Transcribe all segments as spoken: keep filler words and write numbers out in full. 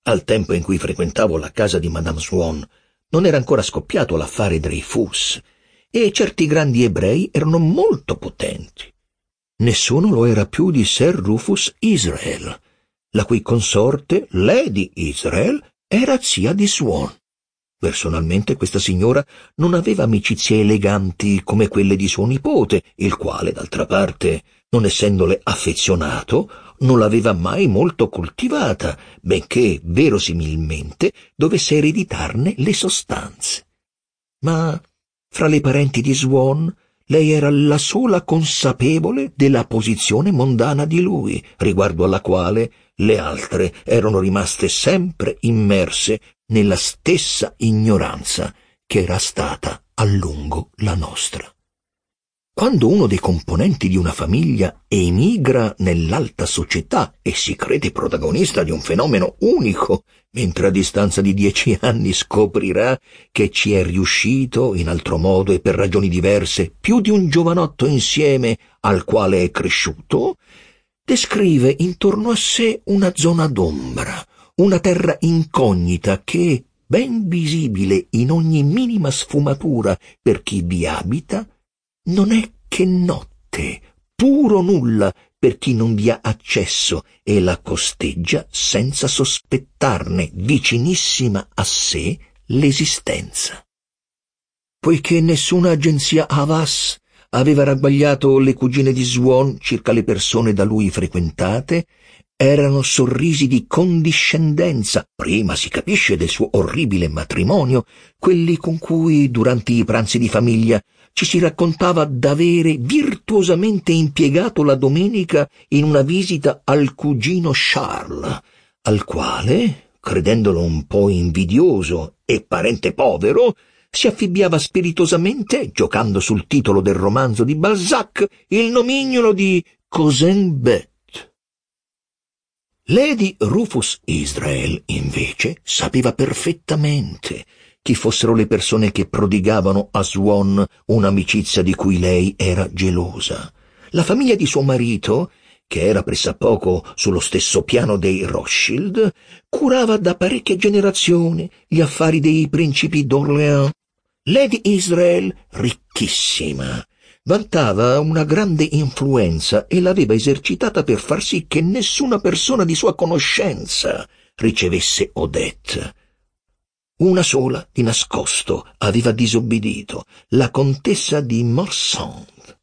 Al tempo in cui frequentavo la casa di Madame Swann non era ancora scoppiato l'affare Dreyfus e certi grandi ebrei erano molto potenti. Nessuno lo era più di Sir Rufus Israel, la cui consorte, Lady Israel, era zia di Swann. Personalmente questa signora non aveva amicizie eleganti come quelle di suo nipote, il quale, d'altra parte, non essendole affezionato, non l'aveva mai molto coltivata, benché verosimilmente dovesse ereditarne le sostanze. Ma fra le parenti di Swann lei era la sola consapevole della posizione mondana di lui, riguardo alla quale le altre erano rimaste sempre immerse nella stessa ignoranza che era stata a lungo la nostra. Quando uno dei componenti di una famiglia emigra nell'alta società e si crede protagonista di un fenomeno unico, mentre a distanza di dieci anni scoprirà che ci è riuscito, in altro modo e per ragioni diverse, più di un giovanotto insieme al quale è cresciuto, descrive intorno a sé una zona d'ombra, una terra incognita che, ben visibile in ogni minima sfumatura per chi vi abita, non è che notte, puro nulla per chi non vi ha accesso e la costeggia senza sospettarne vicinissima a sé l'esistenza. Poiché nessuna agenzia Havas aveva ragguagliato le cugine di Swann circa le persone da lui frequentate, erano sorrisi di condiscendenza, prima si capisce del suo orribile matrimonio, quelli con cui, durante i pranzi di famiglia, ci si raccontava d'avere virtuosamente impiegato la domenica in una visita al cugino Charles, al quale, credendolo un po' invidioso e parente povero, si affibbiava spiritosamente, giocando sul titolo del romanzo di Balzac, il nomignolo di Cousin Bette. Lady Rufus Israel, invece, sapeva perfettamente chi fossero le persone che prodigavano a Swann un'amicizia di cui lei era gelosa. La famiglia di suo marito, che era pressappoco sullo stesso piano dei Rothschild, curava da parecchie generazioni gli affari dei principi d'Orléans. Lady Israel, ricchissima, vantava una grande influenza e l'aveva esercitata per far sì che nessuna persona di sua conoscenza ricevesse Odette. Una sola, di nascosto, aveva disobbedito, la contessa di Morsant.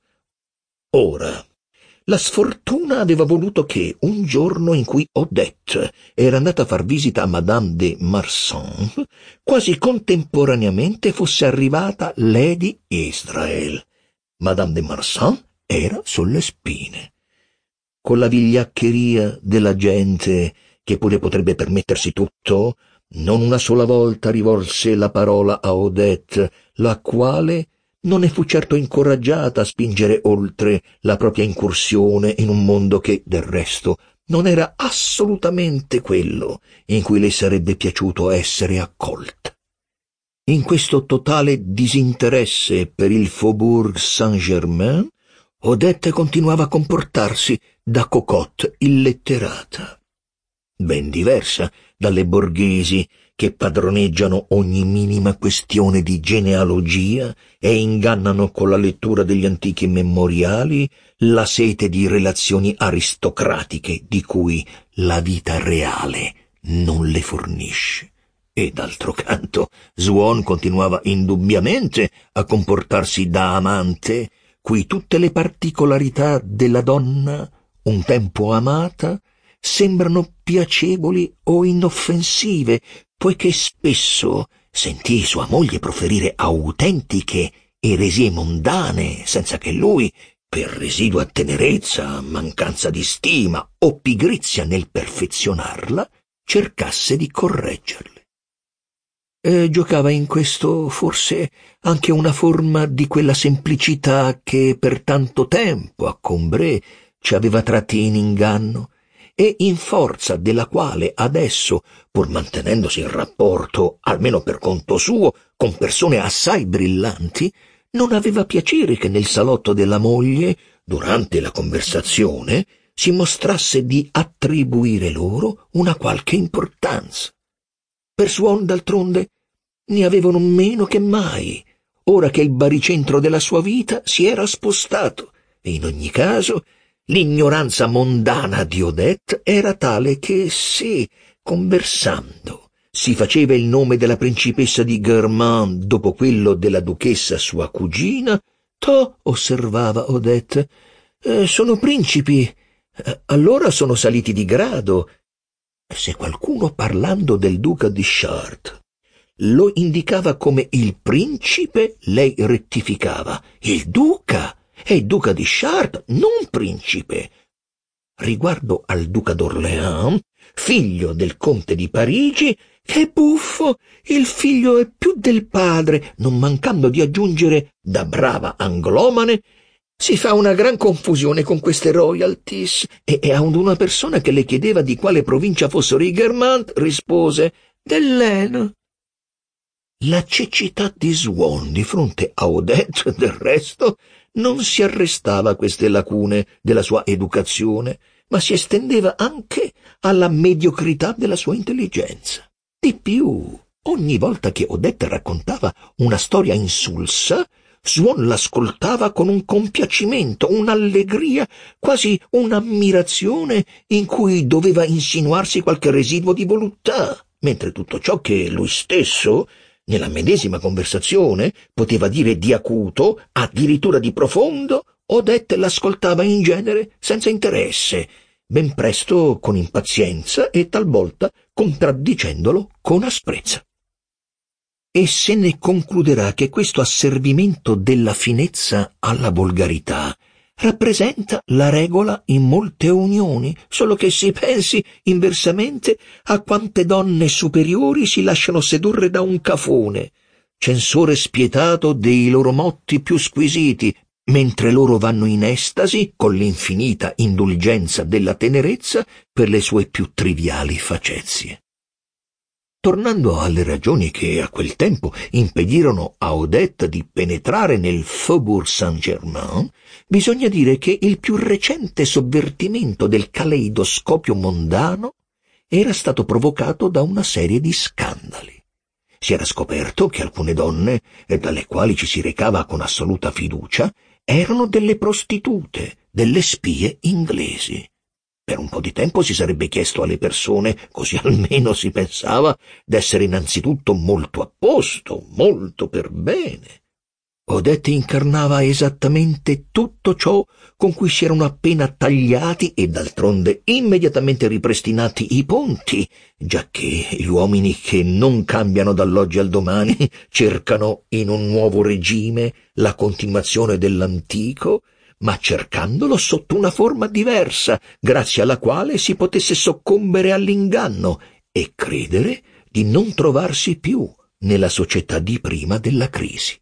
Ora, la sfortuna aveva voluto che, un giorno in cui Odette era andata a far visita a Madame de Marsan, quasi contemporaneamente fosse arrivata Lady Israel. Madame de Marsan era sulle spine. Con la vigliaccheria della gente, che pure potrebbe permettersi tutto, non una sola volta rivolse la parola a Odette, la quale non ne fu certo incoraggiata a spingere oltre la propria incursione in un mondo che, del resto, non era assolutamente quello in cui le sarebbe piaciuto essere accolta. In questo totale disinteresse per il Faubourg Saint-Germain, Odette continuava a comportarsi da cocotte illetterata, ben diversa dalle borghesi che padroneggiano ogni minima questione di genealogia e ingannano con la lettura degli antichi memoriali la sete di relazioni aristocratiche di cui la vita reale non le fornisce. E d'altro canto Swann continuava indubbiamente a comportarsi da amante, cui tutte le particolarità della donna, un tempo amata, sembrano piacevoli o inoffensive, poiché spesso sentì sua moglie proferire autentiche eresie mondane, senza che lui, per residua tenerezza, mancanza di stima o pigrizia nel perfezionarla, cercasse di correggerle. E giocava in questo forse anche una forma di quella semplicità che per tanto tempo a Combray ci aveva tratti in inganno e in forza della quale adesso, pur mantenendosi in rapporto, almeno per conto suo, con persone assai brillanti, non aveva piacere che nel salotto della moglie, durante la conversazione, si mostrasse di attribuire loro una qualche importanza. Per Swan, d'altronde, ne avevano meno che mai, ora che il baricentro della sua vita si era spostato, e in ogni caso l'ignoranza mondana di Odette era tale che se, conversando, si faceva il nome della principessa di Guermantes dopo quello della duchessa sua cugina, to, osservava Odette, eh, sono principi, eh, allora sono saliti di grado. Se qualcuno, parlando del duca di Chartres, lo indicava come il principe, lei rettificava: il duca è il duca di Chartres, non principe. Riguardo al duca d'Orléans, figlio del conte di Parigi, che buffo, il figlio è più del padre, non mancando di aggiungere, da brava anglomane, si fa una gran confusione con queste royalties, e, e a una persona che le chiedeva di quale provincia fossero i Guermantes, rispose: dell'Aisne. La cecità di Swan di fronte a Odette, del resto, non si arrestava a queste lacune della sua educazione, ma si estendeva anche alla mediocrità della sua intelligenza. Di più, ogni volta che Odette raccontava una storia insulsa, Swan l'ascoltava con un compiacimento, un'allegria, quasi un'ammirazione in cui doveva insinuarsi qualche residuo di voluttà, mentre tutto ciò che lui stesso, nella medesima conversazione, poteva dire di acuto, addirittura di profondo, Odette l'ascoltava in genere senza interesse, ben presto con impazienza e talvolta contraddicendolo con asprezza. E se ne concluderà che questo asservimento della finezza alla volgarità rappresenta la regola in molte unioni, solo che si pensi inversamente a quante donne superiori si lasciano sedurre da un cafone, censore spietato dei loro motti più squisiti, mentre loro vanno in estasi con l'infinita indulgenza della tenerezza per le sue più triviali facezie. Tornando alle ragioni che a quel tempo impedirono a Odette di penetrare nel Faubourg Saint-Germain, bisogna dire che il più recente sovvertimento del caleidoscopio mondano era stato provocato da una serie di scandali. Si era scoperto che alcune donne, dalle quali ci si recava con assoluta fiducia, erano delle prostitute, delle spie inglesi. Per un po' di tempo si sarebbe chiesto alle persone, così almeno si pensava, d'essere innanzitutto molto a posto, molto per bene. Odette incarnava esattamente tutto ciò con cui si erano appena tagliati e d'altronde immediatamente ripristinati i ponti, giacché gli uomini che non cambiano dall'oggi al domani cercano in un nuovo regime la continuazione dell'antico, ma cercandolo sotto una forma diversa, grazie alla quale si potesse soccombere all'inganno e credere di non trovarsi più nella società di prima della crisi.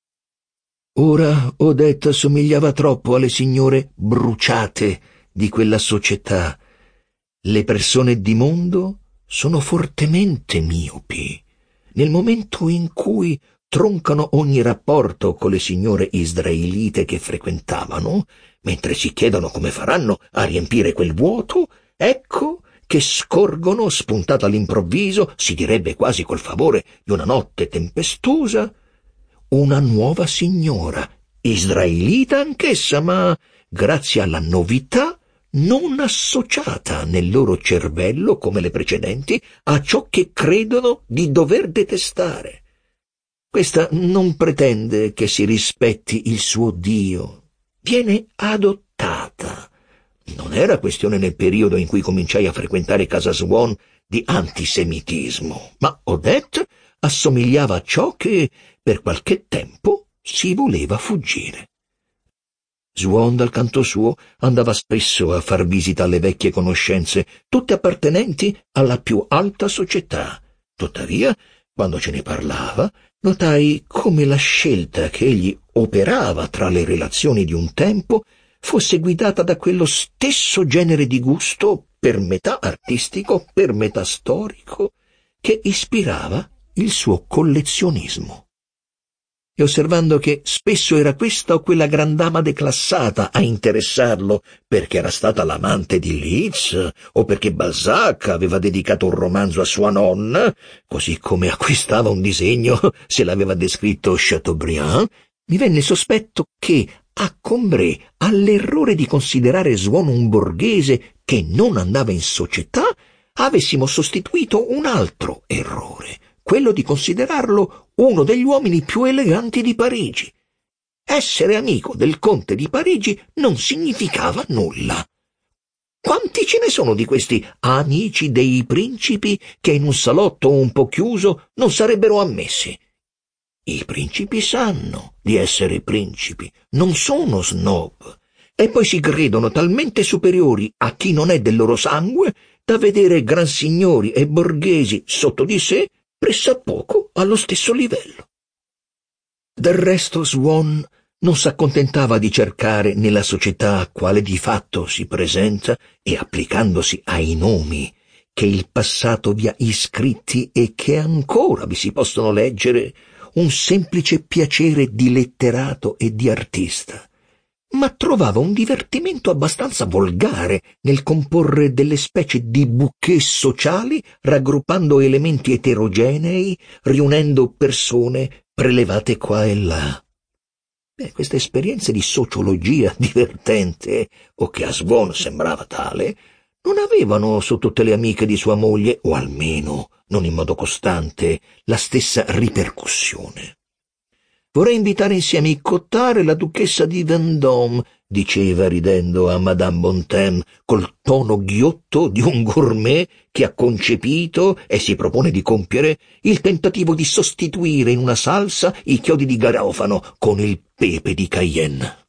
Ora Odette somigliava troppo alle signore bruciate di quella società. Le persone di mondo sono fortemente miopi. Nel momento in cui troncano ogni rapporto con le signore israelite che frequentavano, mentre si chiedono come faranno a riempire quel vuoto, ecco che scorgono, spuntata all'improvviso, si direbbe quasi col favore di una notte tempestosa, una nuova signora, israelita anch'essa, ma, grazie alla novità, non associata nel loro cervello, come le precedenti, a ciò che credono di dover detestare. Questa non pretende che si rispetti il suo Dio. Viene adottata. Non era questione nel periodo in cui cominciai a frequentare casa Swan di antisemitismo, ma Odette assomigliava a ciò che per qualche tempo si voleva fuggire. Swan, dal canto suo, andava spesso a far visita alle vecchie conoscenze, tutte appartenenti alla più alta società. Tuttavia, quando ce ne parlava, notai come la scelta che egli operava tra le relazioni di un tempo fosse guidata da quello stesso genere di gusto, per metà artistico, per metà storico, che ispirava il suo collezionismo. e osservando che spesso era questa o quella gran dama declassata a interessarlo, perché era stata l'amante di Liszt, o perché Balzac aveva dedicato un romanzo a sua nonna, così come acquistava un disegno se l'aveva descritto Chateaubriand, mi venne il sospetto che a Combray, all'errore di considerare Swann un borghese che non andava in società, avessimo sostituito un altro errore, quello di considerarlo uno degli uomini più eleganti di Parigi. Essere amico del conte di Parigi non significava nulla. Quanti ce ne sono di questi amici dei principi che in un salotto un po' chiuso non sarebbero ammessi? I principi sanno di essere principi, non sono snob, e poi si credono talmente superiori a chi non è del loro sangue da vedere gran signori e borghesi sotto di sé pressappoco allo stesso livello. Del resto Swann non s'accontentava di cercare nella società quale di fatto si presenta e applicandosi ai nomi che il passato vi ha iscritti e che ancora vi si possono leggere, un semplice piacere di letterato e di artista, ma trovava un divertimento abbastanza volgare nel comporre delle specie di bouquet sociali, raggruppando elementi eterogenei, riunendo persone prelevate qua e là. Beh, queste esperienze di sociologia divertente, o che a Swann sembrava tale, non avevano su tutte le amiche di sua moglie, o almeno non in modo costante, la stessa ripercussione. «Vorrei invitare insieme i Cottard e la duchessa di Vendôme», diceva ridendo a Madame Bontemps, col tono ghiotto di un gourmet che ha concepito e si propone di compiere il tentativo di sostituire in una salsa i chiodi di garofano con il pepe di Cayenne.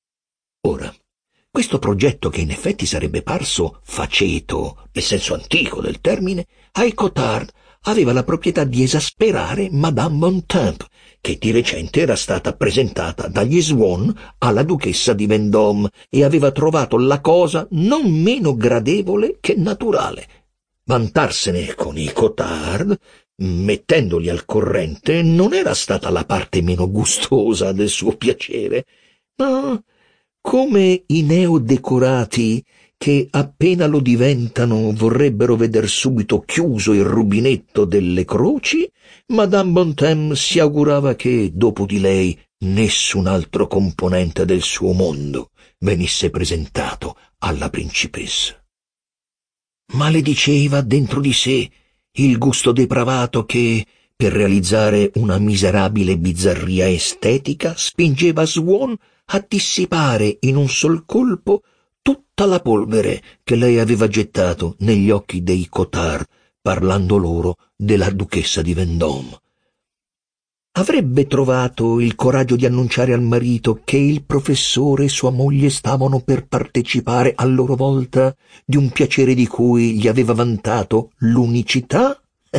Ora, questo progetto, che in effetti sarebbe parso faceto, nel senso antico del termine, ai Cottard aveva la proprietà di esasperare Madame Bontemps, che di recente era stata presentata dagli Swann alla duchessa di Vendôme e aveva trovato la cosa non meno gradevole che naturale. Vantarsene con i Cottard, mettendoli al corrente, non era stata la parte meno gustosa del suo piacere, ma come i neodecorati che appena lo diventano vorrebbero veder subito chiuso il rubinetto delle croci, Madame Bontemps si augurava che, dopo di lei, nessun altro componente del suo mondo venisse presentato alla principessa. Malediceva dentro di sé il gusto depravato che, per realizzare una miserabile bizzarria estetica, spingeva Swann a dissipare in un sol colpo tutta la polvere che lei aveva gettato negli occhi dei Cottard, parlando loro della duchessa di Vendôme. Avrebbe trovato il coraggio di annunciare al marito che il professore e sua moglie stavano per partecipare a loro volta di un piacere di cui gli aveva vantato l'unicità?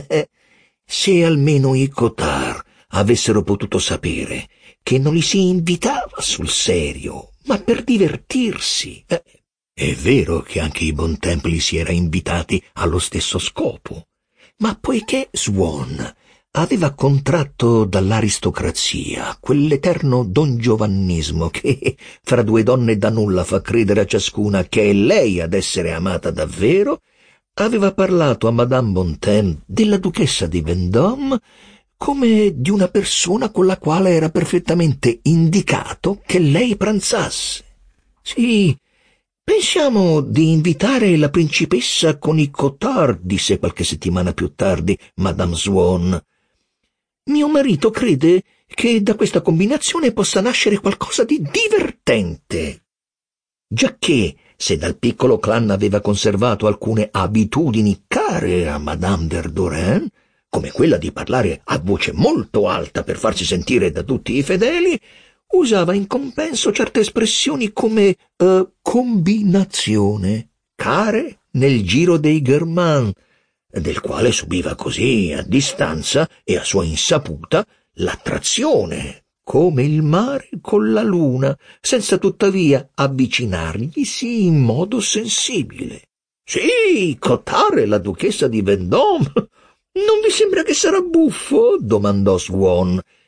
Se almeno i Cottard avessero potuto sapere che non li si invitava sul serio, ma per divertirsi. Eh, è vero che anche i Bontemps li si era invitati allo stesso scopo, ma poiché Swann aveva contratto dall'aristocrazia quell'eterno dongiovannismo che fra due donne da nulla fa credere a ciascuna che è lei ad essere amata davvero, aveva parlato a Madame Bontemps della duchessa di Vendôme come di una persona con la quale era perfettamente indicato che lei pranzasse. «Sì, pensiamo di invitare la principessa con i Cottard», disse qualche settimana più tardi Madame Swann. «Mio marito crede che da questa combinazione possa nascere qualcosa di divertente. Giacché, se dal piccolo clan aveva conservato alcune abitudini care a Madame Verdurin, come quella di parlare a voce molto alta per farsi sentire da tutti i fedeli, usava in compenso certe espressioni come uh, combinazione, care nel giro dei Germain, del quale subiva così a distanza e a sua insaputa l'attrazione, come il mare con la luna, senza tuttavia avvicinarglisi in modo sensibile. «Sì, Cottard e la duchessa di Vendôme. Non vi sembra che sarà buffo?» domandò Swann.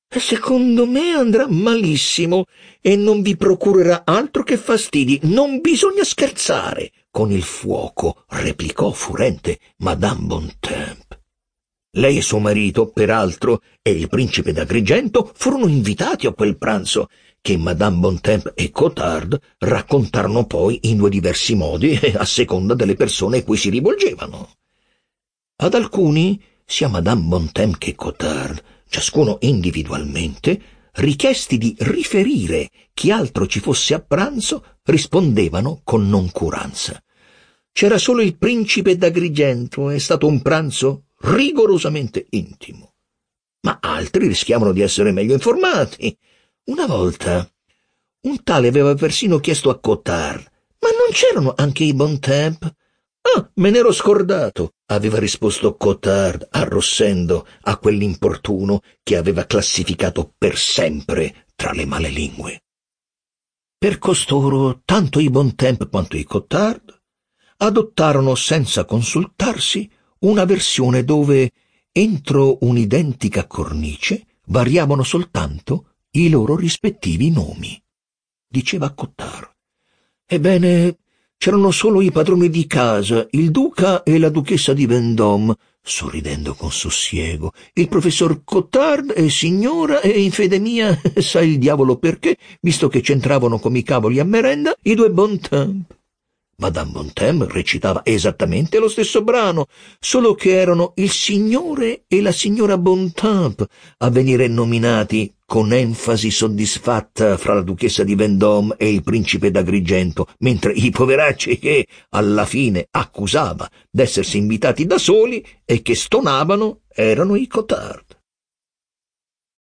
Secondo me andrà malissimo e non vi procurerà altro che fastidi. Non bisogna scherzare con il fuoco, replicò furente Madame Bontemps. Lei e suo marito, peraltro, e il principe d'Agrigento furono invitati a quel pranzo, che Madame Bontemps e Cottard raccontarono poi in due diversi modi, a seconda delle persone a cui si rivolgevano. Ad alcuni, sia Madame Bontemps che Cottard, ciascuno individualmente, richiesti di riferire chi altro ci fosse a pranzo, rispondevano con noncuranza. C'era solo il principe d'Agrigento, è stato un pranzo rigorosamente intimo. Ma altri rischiavano di essere meglio informati. Una volta un tale aveva persino chiesto a Cottard: «Ma non c'erano anche i Bontemps?» «Ah, me n'ero scordato», aveva risposto Cottard, arrossendo a quell'importuno che aveva classificato per sempre tra le male lingue. Per costoro, tanto i Bontemps quanto i Cottard adottarono senza consultarsi una versione dove, entro un'identica cornice, variavano soltanto i loro rispettivi nomi. Diceva Cottard: «Ebbene, c'erano solo i padroni di casa, il duca e la duchessa di Vendôme», sorridendo con sussiego, «il professor Cottard e signora, e in fede mia, sa il diavolo perché, visto che c'entravano come i cavoli a merenda, i due Bontemps». Madame Bontemps recitava esattamente lo stesso brano, solo che erano il signore e la signora Bontemps a venire nominati con enfasi soddisfatta fra la duchessa di Vendôme e il principe d'Agrigento, mentre i poveracci che alla fine accusava d'essersi invitati da soli e che stonavano erano i Cottard.